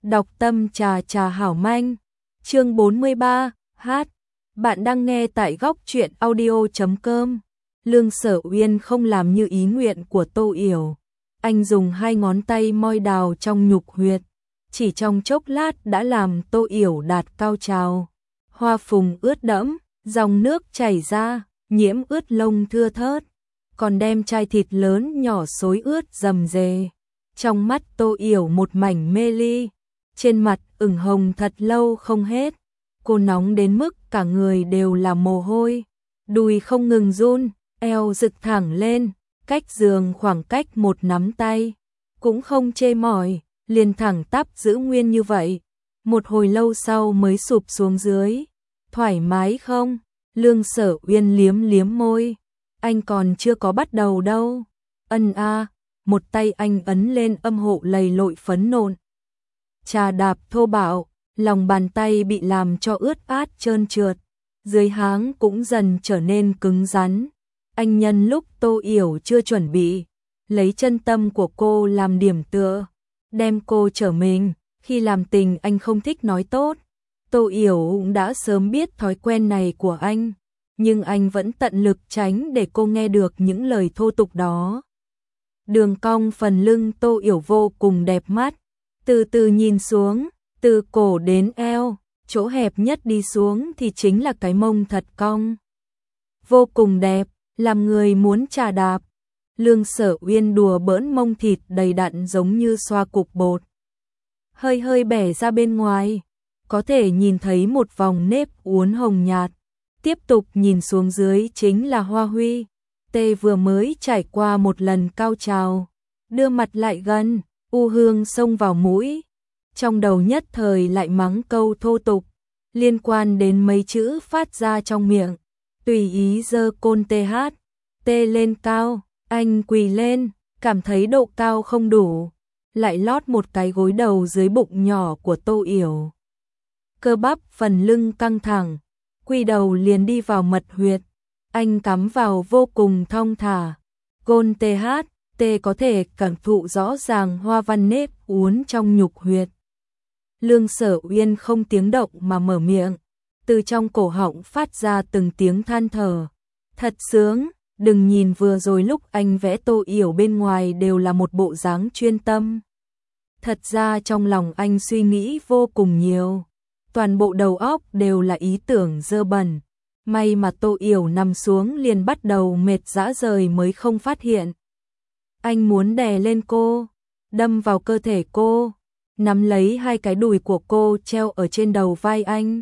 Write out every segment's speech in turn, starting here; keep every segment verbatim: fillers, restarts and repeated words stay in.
Đọc tâm trà trà hảo manh. Chương bốn mươi ba, hát. Bạn đang nghe tại góc truyện audio chấm com. Lương Sở Uyên không làm như ý nguyện của Tô Yểu. Anh dùng hai ngón tay moi đào trong nhục huyệt. Chỉ trong chốc lát đã làm Tô Yểu đạt cao trào. Hoa phùng ướt đẫm, dòng nước chảy ra, nhiễm ướt lông thưa thớt. Còn đem chai thịt lớn nhỏ xối ướt rầm rề. Trong mắt Tô Yểu một mảnh mê ly. Trên mặt ửng hồng thật lâu không hết. Cô nóng đến mức cả người đều là mồ hôi. Đùi không ngừng run, eo dựng thẳng lên, cách giường khoảng cách một nắm tay. Cũng không chê mỏi, liền thẳng tắp giữ nguyên như vậy. Một hồi lâu sau mới sụp xuống dưới. Thoải mái không? Lương Sở Uyên liếm liếm môi. Anh còn chưa có bắt đầu đâu. Ân a, một tay anh ấn lên âm hộ lầy lội phấn nộn. Trà đạp thô bạo, lòng bàn tay bị làm cho ướt át trơn trượt, dưới háng cũng dần trở nên cứng rắn. Anh nhân lúc Tô Yểu chưa chuẩn bị, lấy chân tâm của cô làm điểm tựa, đem cô trở mình. Khi làm tình anh không thích nói tốt. Tô Yểu cũng đã sớm biết thói quen này của anh, nhưng anh vẫn tận lực tránh để cô nghe được những lời thô tục đó. Đường cong phần lưng Tô Yểu vô cùng đẹp mắt. Từ từ nhìn xuống, từ cổ đến eo, chỗ hẹp nhất đi xuống thì chính là cái mông thật cong. Vô cùng đẹp, làm người muốn trà đạp. Lương Sở Uyên đùa bỡn mông thịt đầy đặn giống như xoa cục bột. Hơi hơi bẻ ra bên ngoài, có thể nhìn thấy một vòng nếp uốn hồng nhạt. Tiếp tục nhìn xuống dưới chính là Hoa Huy. Tê vừa mới trải qua một lần cao trào, đưa mặt lại gần. U hương xông vào mũi, trong đầu nhất thời lại mắng câu thô tục, liên quan đến mấy chữ phát ra trong miệng. Tùy ý giơ côn tê hát, tê lên cao, anh quỳ lên, cảm thấy độ cao không đủ, lại lót một cái gối đầu dưới bụng nhỏ của Tô Yểu. Cơ bắp phần lưng căng thẳng, quỳ đầu liền đi vào mật huyệt, anh cắm vào vô cùng thong thả, côn tê hát. Tê có thể cảm thụ rõ ràng hoa văn nếp uốn trong nhục huyệt. Lương Sở Uyên không tiếng động mà mở miệng, từ trong cổ họng phát ra từng tiếng than thở. Thật sướng, đừng nhìn vừa rồi lúc anh vẽ Tô Yểu bên ngoài đều là một bộ dáng chuyên tâm. Thật ra trong lòng anh suy nghĩ vô cùng nhiều, toàn bộ đầu óc đều là ý tưởng dơ bẩn. May mà Tô Yểu nằm xuống liền bắt đầu mệt rã rời mới không phát hiện. Anh muốn đè lên cô, đâm vào cơ thể cô, nắm lấy hai cái đùi của cô treo ở trên đầu vai anh.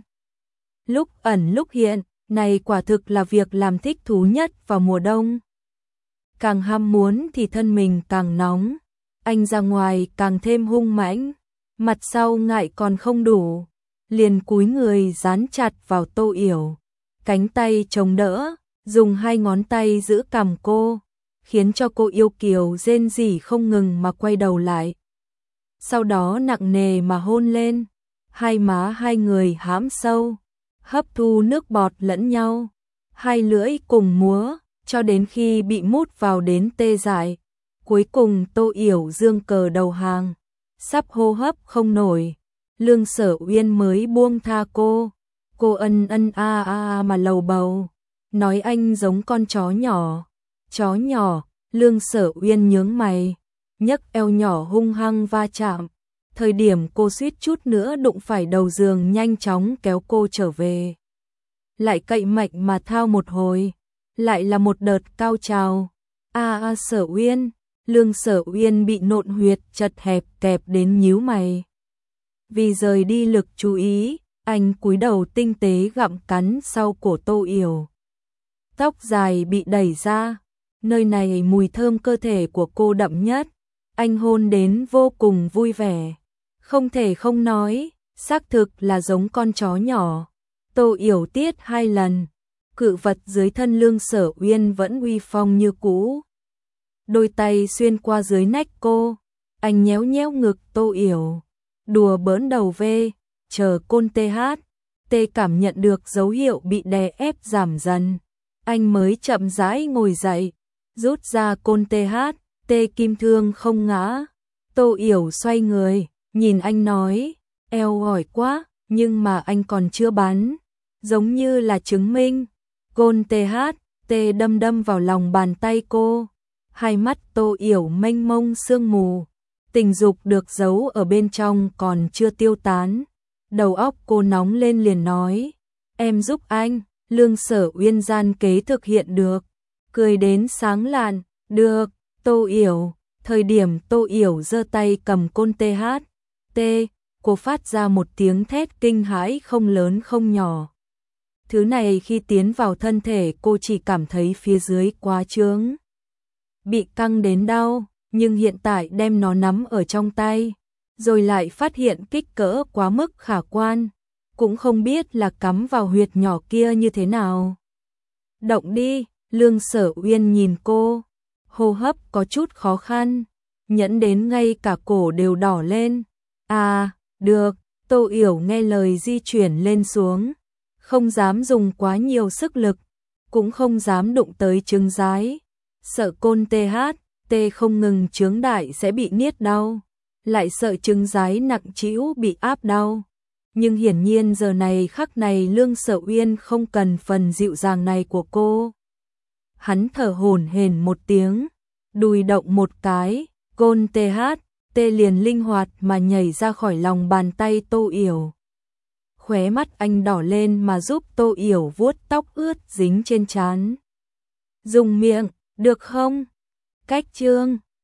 Lúc ẩn lúc hiện, này quả thực là việc làm thích thú nhất vào mùa đông. Càng ham muốn thì thân mình càng nóng, anh ra ngoài càng thêm hung mãnh, mặt sau ngại còn không đủ, liền cúi người dán chặt vào Tô Yểu, cánh tay chống đỡ, dùng hai ngón tay giữ cằm cô, khiến cho cô yêu kiều rên rỉ không ngừng mà quay đầu lại. Sau đó nặng nề mà hôn lên, hai má hai người hãm sâu, hấp thu nước bọt lẫn nhau, hai lưỡi cùng múa, cho đến khi bị mút vào đến tê dại. Cuối cùng Tô Yểu dương cờ đầu hàng, sắp hô hấp không nổi, Lương Sở Uyên mới buông tha cô. Cô ân ân a a mà lầu bầu, nói anh giống con chó nhỏ. Chó nhỏ, Lương Sở Uyên nhướng mày, nhấc eo nhỏ hung hăng va chạm. Thời điểm cô suýt chút nữa đụng phải đầu giường nhanh chóng kéo cô trở về. Lại cậy mạnh mà thao một hồi, lại là một đợt cao trào. A a Sở Uyên, Lương Sở Uyên bị nộn huyệt chật hẹp kẹp đến nhíu mày. Vì rời đi lực chú ý, anh cúi đầu tinh tế gặm cắn sau cổ Tô Yểu. Tóc dài bị đẩy ra. Nơi này mùi thơm cơ thể của cô đậm nhất, anh hôn đến vô cùng vui vẻ. Không thể không nói, xác thực là giống con chó nhỏ. Tô Yểu tiết hai lần, cự vật dưới thân Lương Sở Uyên vẫn uy phong như cũ. Đôi tay xuyên qua dưới nách cô, anh nhéo nhéo ngực Tô Yểu, đùa bỡn đầu vê, chờ côn tê hát. Tê cảm nhận được dấu hiệu bị đè ép giảm dần, anh mới chậm rãi ngồi dậy. Rút ra côn tê hát, tê kim thương không ngã. Tô Yểu xoay người, Nhìn anh nói, eo ỏi quá, nhưng mà anh còn chưa bán. Giống như là chứng minh. Côn tê hát, tê đâm đâm vào lòng bàn tay cô. Hai mắt Tô Yểu mênh mông sương mù. Tình dục được giấu ở bên trong còn chưa tiêu tán. Đầu óc cô nóng lên liền nói. Em giúp anh, Lương Sở Uyên gian kế thực hiện được. Cười đến sáng lạn, được, Tô Yểu. Thời điểm Tô Yểu giơ tay cầm côn tê hát, tê, cô phát ra một tiếng thét kinh hãi không lớn không nhỏ. Thứ này khi tiến vào thân thể cô chỉ cảm thấy phía dưới quá trướng. Bị căng đến đau, nhưng hiện tại đem nó nắm ở trong tay, rồi lại phát hiện kích cỡ quá mức khả quan, cũng không biết là cắm vào huyệt nhỏ kia như thế nào. Động đi, Lương Sở Uyên nhìn cô, hô hấp có chút khó khăn, nhẫn đến ngay cả cổ đều đỏ lên. À, được, Tô Yểu nghe lời di chuyển lên xuống, không dám dùng quá nhiều sức lực, cũng không dám đụng tới trứng rái, sợ côn tê hát, tê không ngừng trướng đại sẽ bị niết đau, lại sợ trứng rái nặng trĩu bị áp đau. Nhưng hiển nhiên giờ này khắc này Lương Sở Uyên không cần phần dịu dàng này của cô. Hắn thở hổn hển một tiếng, đùi động một cái, côn tê hát, tê liền linh hoạt mà nhảy ra khỏi lòng bàn tay Tô Yểu. Khóe mắt anh đỏ lên mà giúp Tô Yểu vuốt tóc ướt dính trên trán. Dùng miệng, được không? Cách chương